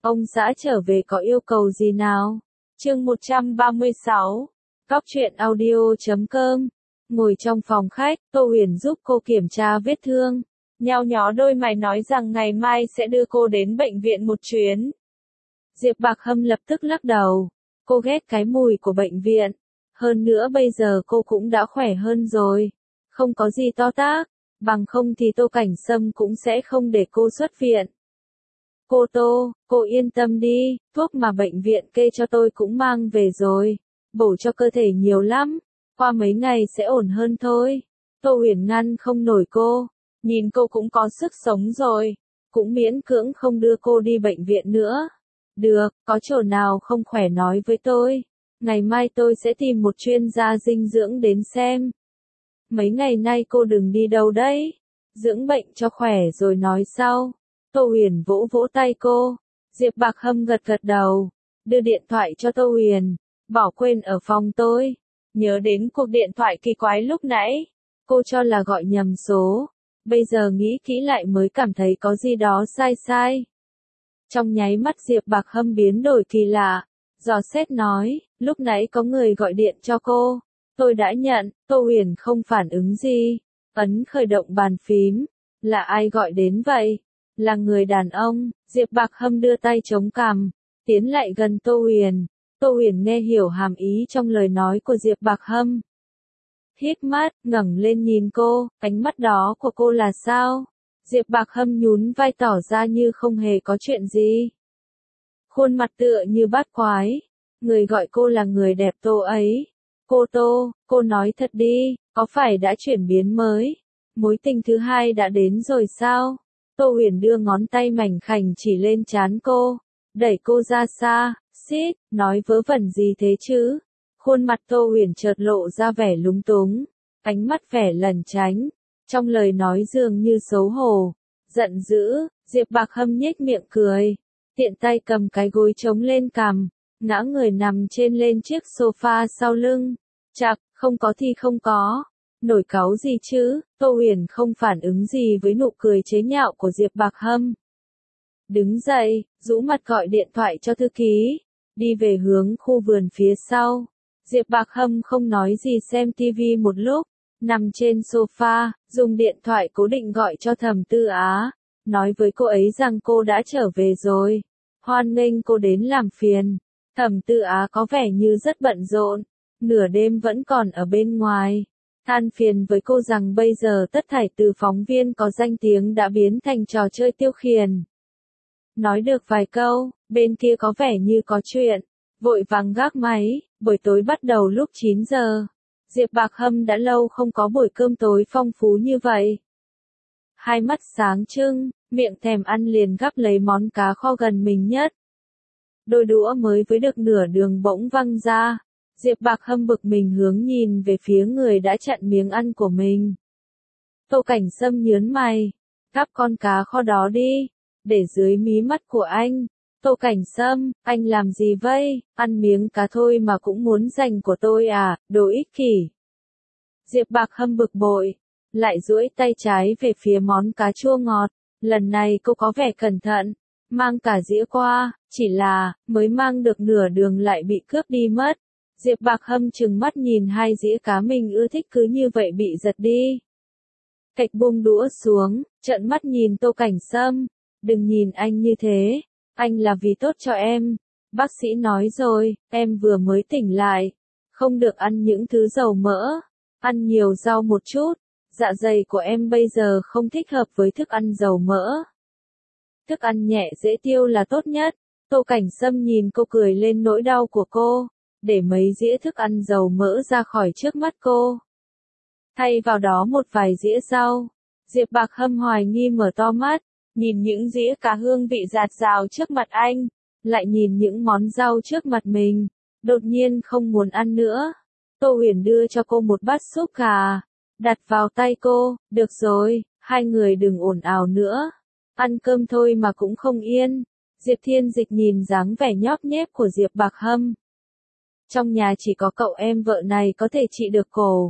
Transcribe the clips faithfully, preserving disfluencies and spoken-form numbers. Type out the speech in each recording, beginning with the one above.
Ông xã trở về có yêu cầu gì nào? Chương một trăm ba mươi sáu. Cóc truyện audio chấm com. Ngồi trong phòng khách, Tô Huyền giúp cô kiểm tra vết thương. Nheo nhó đôi mày nói rằng ngày mai sẽ đưa cô đến bệnh viện một chuyến. Diệp Bạc Hâm lập tức lắc đầu. Cô ghét cái mùi của bệnh viện. Hơn nữa bây giờ cô cũng đã khỏe hơn rồi. Không có gì to tát. Bằng không thì Tô Cảnh Sâm cũng sẽ không để cô xuất viện. Cô Tô, cô yên tâm đi, thuốc mà bệnh viện kê cho tôi cũng mang về rồi. Bổ cho cơ thể nhiều lắm. Qua mấy ngày sẽ ổn hơn thôi. Tô Huyền ngăn không nổi cô. Nhìn cô cũng có sức sống rồi. Cũng miễn cưỡng không đưa cô đi bệnh viện nữa. Được, có chỗ nào không khỏe nói với tôi. Ngày mai tôi sẽ tìm một chuyên gia dinh dưỡng đến xem. Mấy ngày nay cô đừng đi đâu đấy. Dưỡng bệnh cho khỏe rồi nói sau. Tô Huyền vỗ vỗ tay cô. Diệp Bạc Hâm gật gật đầu. Đưa điện thoại cho Tô Huyền. Bỏ quên ở phòng tôi. Nhớ đến cuộc điện thoại kỳ quái lúc nãy. Cô cho là gọi nhầm số. Bây giờ nghĩ kỹ lại mới cảm thấy có gì đó sai sai. Trong nháy mắt Diệp Bạc Hâm biến đổi kỳ lạ. Dò xét nói, lúc nãy có người gọi điện cho cô. Tôi đã nhận, Tô Huyền không phản ứng gì. Ấn khởi động bàn phím. Là ai gọi đến vậy? Là người đàn ông. Diệp Bạc Hâm đưa tay chống cằm. Tiến lại gần Tô Huyền. Tô Huyền nghe hiểu hàm ý trong lời nói của Diệp Bạc Hâm. Hít mắt, ngẩng lên nhìn cô, ánh mắt đó của cô là sao? Diệp Bạc Hâm nhún vai tỏ ra như không hề có chuyện gì. Khuôn mặt tựa như bát quái. Người gọi cô là người đẹp Tô ấy. Cô Tô, cô nói thật đi, có phải đã chuyển biến mới? Mối tình thứ hai đã đến rồi sao? Tô Huyền đưa ngón tay mảnh khảnh chỉ lên trán cô. Đẩy cô ra xa, xít, nói vớ vẩn gì thế chứ? Khuôn mặt Tô Huyền chợt lộ ra vẻ lúng túng. Ánh mắt vẻ lẩn tránh. Trong lời nói dường như xấu hổ. Giận dữ, Diệp Bạc Hâm nhếch miệng cười. Tiện tay cầm cái gối chống lên cằm. Ngã người nằm trên lên chiếc sofa sau lưng. Chạc, không có thì không có. Nổi cáu gì chứ? Tô Huyền không phản ứng gì với nụ cười chế nhạo của Diệp Bạc Hâm. Đứng dậy, rũ mặt gọi điện thoại cho thư ký. Đi về hướng khu vườn phía sau. Diệp Bạc Hâm không nói gì xem tivi một lúc. Nằm trên sofa, dùng điện thoại cố định gọi cho Thẩm Tư Á. Nói với cô ấy rằng cô đã trở về rồi. Hoan nghênh cô đến làm phiền. Thẩm Tư Á có vẻ như rất bận rộn. Nửa đêm vẫn còn ở bên ngoài. Than phiền với cô rằng bây giờ tất thảy từ phóng viên có danh tiếng đã biến thành trò chơi tiêu khiển. Nói được vài câu, bên kia có vẻ như có chuyện. Vội vàng gác máy, buổi tối bắt đầu lúc chín giờ. Diệp Bạc Hâm đã lâu không có buổi cơm tối phong phú như vậy. Hai mắt sáng trưng, miệng thèm ăn liền gắp lấy món cá kho gần mình nhất. Đôi đũa mới với được nửa đường bỗng văng ra. Diệp Bạc Hâm bực mình hướng nhìn về phía người đã chặn miếng ăn của mình. Tô Cảnh Sâm nhớn mày. Gắp con cá kho đó đi. Để dưới mí mắt của anh. Tô Cảnh Sâm, anh làm gì vậy? Ăn miếng cá thôi mà cũng muốn giành của tôi à, đồ ích kỷ. Diệp Bạc Hâm bực bội. Lại duỗi tay trái về phía món cá chua ngọt. Lần này cô có vẻ cẩn thận. Mang cả dĩa qua, chỉ là, mới mang được nửa đường lại bị cướp đi mất. Diệp Bạc Hâm trừng mắt nhìn hai dĩa cá mình ưa thích cứ như vậy bị giật đi. Cạch buông đũa xuống, trợn mắt nhìn Tô Cảnh Sâm. Đừng nhìn anh như thế. Anh là vì tốt cho em. Bác sĩ nói rồi, em vừa mới tỉnh lại. Không được ăn những thứ dầu mỡ. Ăn nhiều rau một chút. Dạ dày của em bây giờ không thích hợp với thức ăn dầu mỡ. Thức ăn nhẹ dễ tiêu là tốt nhất. Tô Cảnh Sâm nhìn cô cười lên nỗi đau của cô. Để mấy dĩa thức ăn dầu mỡ ra khỏi trước mắt cô. Thay vào đó một vài dĩa rau. Diệp Bạc Hâm hoài nghi mở to mắt. Nhìn những dĩa cá hương vị dạt dào trước mặt anh. Lại nhìn những món rau trước mặt mình. Đột nhiên không muốn ăn nữa. Tô Huyền đưa cho cô một bát súp gà. Đặt vào tay cô. Được rồi, hai người đừng ồn ào nữa. Ăn cơm thôi mà cũng không yên. Diệp Thiên Dịch nhìn dáng vẻ nhóp nhép của Diệp Bạc Hâm. Trong nhà chỉ có cậu em vợ này có thể trị được cổ.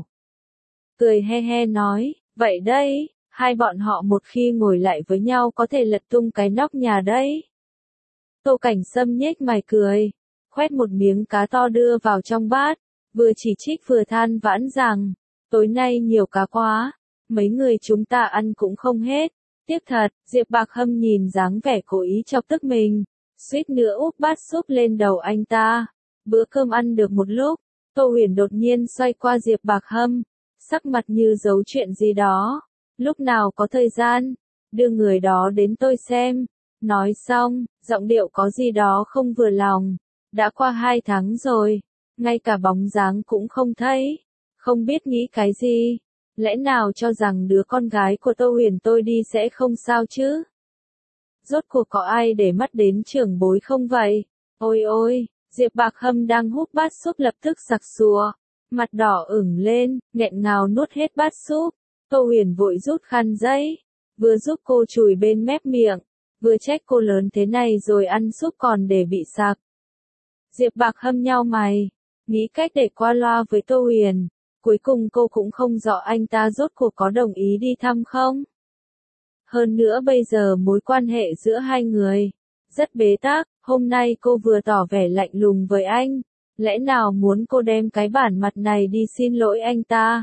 Cười he he nói, vậy đây, hai bọn họ một khi ngồi lại với nhau có thể lật tung cái nóc nhà đấy. Tô Cảnh Sâm nhếch mày cười, khoét một miếng cá to đưa vào trong bát, vừa chỉ trích vừa than vãn rằng, tối nay nhiều cá quá, mấy người chúng ta ăn cũng không hết. Tiếc thật, Diệp Bạc Hâm nhìn dáng vẻ cố ý chọc tức mình, suýt nữa úp bát súp lên đầu anh ta. Bữa cơm ăn được một lúc, Tô Huyền đột nhiên xoay qua Diệp Bạc Hâm, sắc mặt như giấu chuyện gì đó. Lúc nào có thời gian, đưa người đó đến tôi xem. Nói xong, giọng điệu có gì đó không vừa lòng. Đã qua hai tháng rồi, ngay cả bóng dáng cũng không thấy. Không biết nghĩ cái gì. Lẽ nào cho rằng đứa con gái của Tô Huyền tôi đi sẽ không sao chứ? Rốt cuộc có ai để mắt đến trưởng bối không vậy? Ôi ôi, Diệp Bạc Hâm đang húp bát súp lập tức giặc sùa, mặt đỏ ửng lên, nghẹn ngào nuốt hết bát súp. Tô Huyền vội rút khăn giấy, vừa giúp cô chùi bên mép miệng, vừa trách cô lớn thế này rồi ăn súp còn để bị sặc. Diệp Bạc Hâm nhao mày, nghĩ cách để qua loa với Tô Huyền. Cuối cùng cô cũng không rõ anh ta rốt cuộc có đồng ý đi thăm không. Hơn nữa bây giờ mối quan hệ giữa hai người rất bế tắc, hôm nay cô vừa tỏ vẻ lạnh lùng với anh, lẽ nào muốn cô đem cái bản mặt này đi xin lỗi anh ta?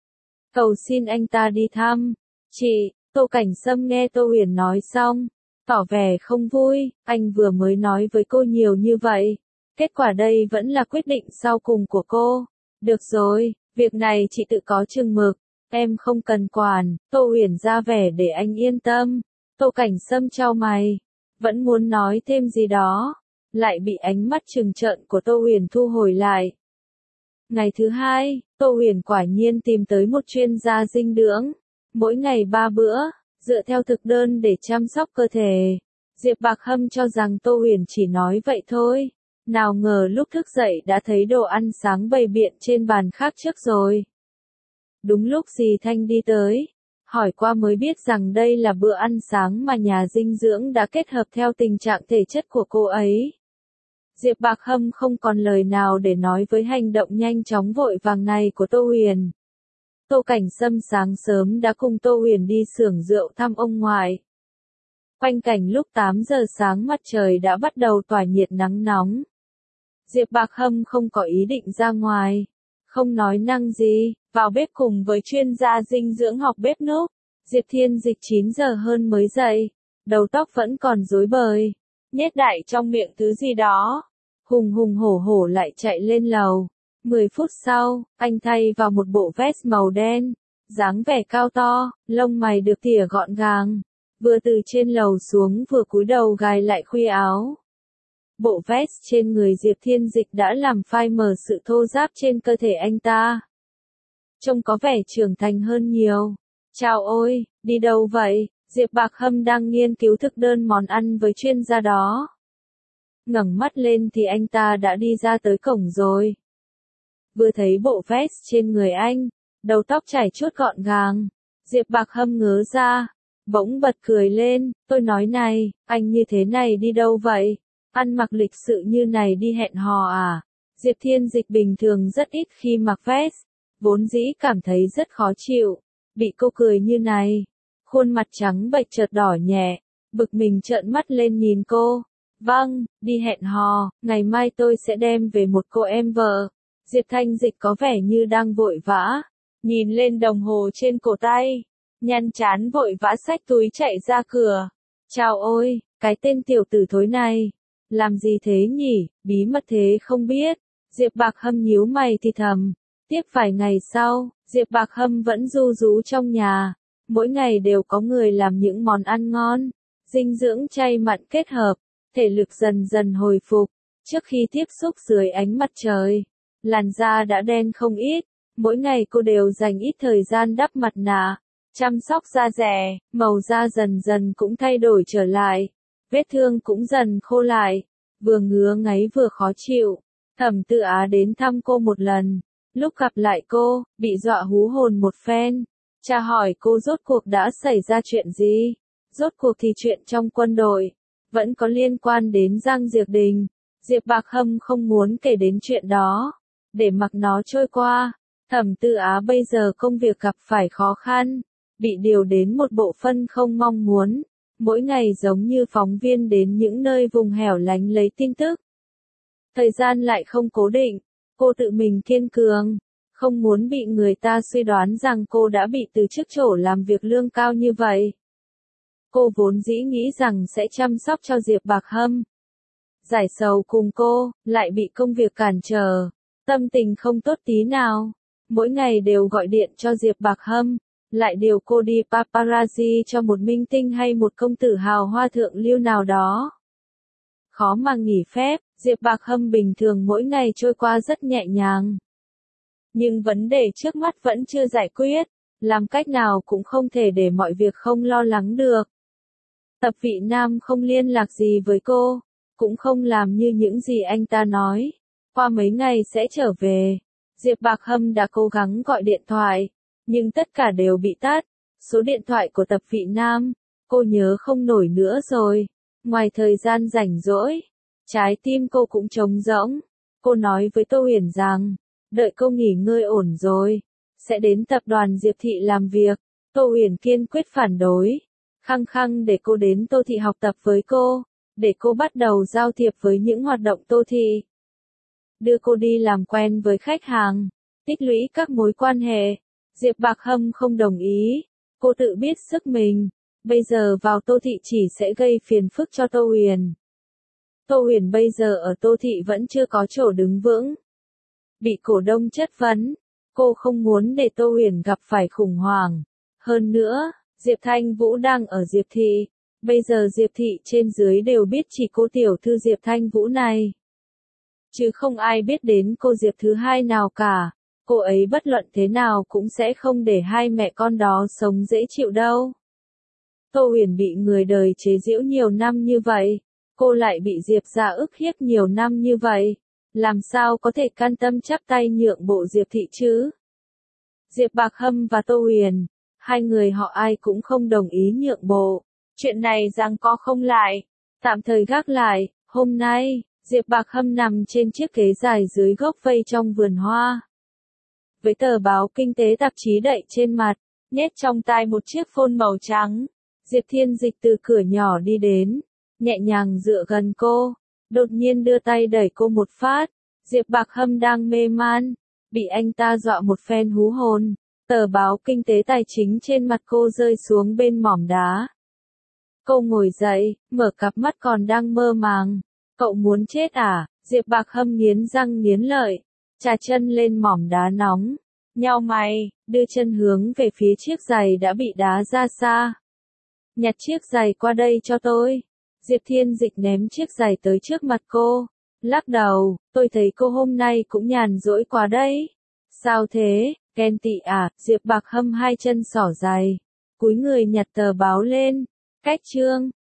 Cầu xin anh ta đi thăm. Chị, Tô Cảnh Sâm nghe Tô Huyền nói xong, tỏ vẻ không vui, anh vừa mới nói với cô nhiều như vậy, kết quả đây vẫn là quyết định sau cùng của cô. Được rồi, việc này chị tự có chừng mực, em không cần quản. Tô Huyền ra vẻ để anh yên tâm. Tô Cảnh Sâm chau mày, vẫn muốn nói thêm gì đó, lại bị ánh mắt trừng trợn của Tô Huyền thu hồi lại. Ngày thứ hai, Tô Huyền quả nhiên tìm tới một chuyên gia dinh dưỡng, mỗi ngày ba bữa, dựa theo thực đơn để chăm sóc cơ thể. Diệp Bạc Hâm cho rằng Tô Huyền chỉ nói vậy thôi, nào ngờ lúc thức dậy đã thấy đồ ăn sáng bày biện trên bàn khác trước rồi. Đúng lúc dì Thanh đi tới, hỏi qua mới biết rằng đây là bữa ăn sáng mà nhà dinh dưỡng đã kết hợp theo tình trạng thể chất của cô ấy. Diệp Bạc Hâm không còn lời nào để nói với hành động nhanh chóng vội vàng này của Tô Huyền. Tô Cảnh Sâm sáng sớm đã cùng Tô Huyền đi xưởng rượu thăm ông ngoại. Quanh cảnh lúc tám giờ sáng mặt trời đã bắt đầu tỏa nhiệt nắng nóng. Diệp Bạc Hâm không có ý định ra ngoài, không nói năng gì, vào bếp cùng với chuyên gia dinh dưỡng học bếp núc. Diệp Thiên Dịch chín giờ hơn mới dậy, đầu tóc vẫn còn rối bời, nhét đại trong miệng thứ gì đó, hùng hùng hổ hổ lại chạy lên lầu. Mười phút sau, anh thay vào một bộ vest màu đen, dáng vẻ cao to, lông mày được tỉa gọn gàng, vừa từ trên lầu xuống vừa cúi đầu gài lại khuy áo. Bộ vest trên người Diệp Thiên Dịch đã làm phai mờ sự thô ráp trên cơ thể anh ta. Trông có vẻ trưởng thành hơn nhiều. Chào ôi, đi đâu vậy? Diệp Bạc Hâm đang nghiên cứu thực đơn món ăn với chuyên gia đó. Ngẩng mắt lên thì anh ta đã đi ra tới cổng rồi. Vừa thấy bộ vest trên người anh, đầu tóc chải chuốt gọn gàng, Diệp Bạc Hâm ngớ ra, bỗng bật cười lên, tôi nói này, anh như thế này đi đâu vậy? Ăn mặc lịch sự như này đi hẹn hò à? Diệp Thiên Dịch bình thường rất ít khi mặc vest, vốn dĩ cảm thấy rất khó chịu, bị cô cười như này, khuôn mặt trắng bệch chợt đỏ nhẹ, bực mình trợn mắt lên nhìn cô. Vâng, đi hẹn hò, ngày mai tôi sẽ đem về một cô em vợ. Diệp Thanh Dịch có vẻ như đang vội vã, nhìn lên đồng hồ trên cổ tay, nhăn chán vội vã xách túi chạy ra cửa. Chào ôi, cái tên tiểu tử thối này, làm gì thế nhỉ, bí mật thế không biết. Diệp Bạc Hâm nhíu mày thì thầm. Tiếp vài ngày sau, Diệp Bạc Hâm vẫn ru rú trong nhà, mỗi ngày đều có người làm những món ăn ngon, dinh dưỡng chay mặn kết hợp, thể lực dần dần hồi phục. Trước khi tiếp xúc dưới ánh mặt trời, làn da đã đen không ít, mỗi ngày cô đều dành ít thời gian đắp mặt nạ, chăm sóc da dẻ, màu da dần dần cũng thay đổi trở lại, vết thương cũng dần khô lại, vừa ngứa ngáy vừa khó chịu. Thẩm Tự Á đến thăm cô một lần, lúc gặp lại cô, bị dọa hú hồn một phen, tra hỏi cô rốt cuộc đã xảy ra chuyện gì, rốt cuộc thì chuyện trong quân đội, vẫn có liên quan đến Giang Diệp Đình. Diệp Bạc Hâm không muốn kể đến chuyện đó, để mặc nó trôi qua. Thẩm Tự Á bây giờ công việc gặp phải khó khăn, bị điều đến một bộ phận không mong muốn, mỗi ngày giống như phóng viên đến những nơi vùng hẻo lánh lấy tin tức. Thời gian lại không cố định, cô tự mình kiên cường, không muốn bị người ta suy đoán rằng cô đã bị từ chức chỗ làm việc lương cao như vậy. Cô vốn dĩ nghĩ rằng sẽ chăm sóc cho Diệp Bạc Hâm. Giải sầu cùng cô, lại bị công việc cản trở, tâm tình không tốt tí nào. Mỗi ngày đều gọi điện cho Diệp Bạc Hâm, lại điều cô đi paparazzi cho một minh tinh hay một công tử hào hoa thượng lưu nào đó. Khó mà nghỉ phép, Diệp Bạc Hâm bình thường mỗi ngày trôi qua rất nhẹ nhàng. Nhưng vấn đề trước mắt vẫn chưa giải quyết, làm cách nào cũng không thể để mọi việc không lo lắng được. Tập Vị Nam không liên lạc gì với cô, cũng không làm như những gì anh ta nói, qua mấy ngày sẽ trở về. Diệp Bạc Hâm đã cố gắng gọi điện thoại, nhưng tất cả đều bị tắt. Số điện thoại của Tập Vị Nam, cô nhớ không nổi nữa rồi. Ngoài thời gian rảnh rỗi, trái tim cô cũng trống rỗng. Cô nói với Tô Huyền rằng, đợi cô nghỉ ngơi ổn rồi, sẽ đến tập đoàn Diệp Thị làm việc. Tô Huyền kiên quyết phản đối, khăng khăng để cô đến Tô Thị học tập với cô, để cô bắt đầu giao thiệp với những hoạt động Tô Thị. Đưa cô đi làm quen với khách hàng, tích lũy các mối quan hệ. Diệp Bạc Hâm không đồng ý, cô tự biết sức mình, bây giờ vào Tô Thị chỉ sẽ gây phiền phức cho Tô Huyền. Tô Huyền bây giờ ở Tô Thị vẫn chưa có chỗ đứng vững, bị cổ đông chất vấn, cô không muốn để Tô Huyền gặp phải khủng hoảng. Hơn nữa, Diệp Thanh Vũ đang ở Diệp Thị, bây giờ Diệp Thị trên dưới đều biết chỉ cô tiểu thư Diệp Thanh Vũ này, chứ không ai biết đến cô Diệp thứ hai nào cả. Cô ấy bất luận thế nào cũng sẽ không để hai mẹ con đó sống dễ chịu đâu. Tô Huyền bị người đời chế giễu nhiều năm như vậy, cô lại bị Diệp gia ức hiếp nhiều năm như vậy, làm sao có thể can tâm chắp tay nhượng bộ Diệp Thị chứ? Diệp Bạc Hâm và Tô Huyền, hai người họ ai cũng không đồng ý nhượng bộ. Chuyện này giằng co không lại, tạm thời gác lại. Hôm nay, Diệp Bạc Hâm nằm trên chiếc ghế dài dưới gốc cây trong vườn hoa, với tờ báo kinh tế tạp chí đậy trên mặt, nhét trong tai một chiếc phone màu trắng. Diệp Thiên Dịch từ cửa nhỏ đi đến, nhẹ nhàng dựa gần cô, đột nhiên đưa tay đẩy cô một phát. Diệp Bạc Hâm đang mê man, bị anh ta dọa một phen hú hồn. Tờ báo kinh tế tài chính trên mặt cô rơi xuống bên mỏm đá. Cô ngồi dậy, mở cặp mắt còn đang mơ màng. Cậu muốn chết à? Diệp Bạc Hâm nghiến răng nghiến lợi, chà chân lên mỏm đá nóng, nhao mày, đưa chân hướng về phía chiếc giày đã bị đá ra xa. Nhặt chiếc giày qua đây cho tôi. Diệp Thiên Dịch ném chiếc giày tới trước mặt cô, lắc đầu, tôi thấy cô hôm nay cũng nhàn rỗi quá đấy. Sao thế, ghen tị à? Diệp Bạc Hâm hai chân xỏ giày, cúi người nhặt tờ báo lên, cách chương.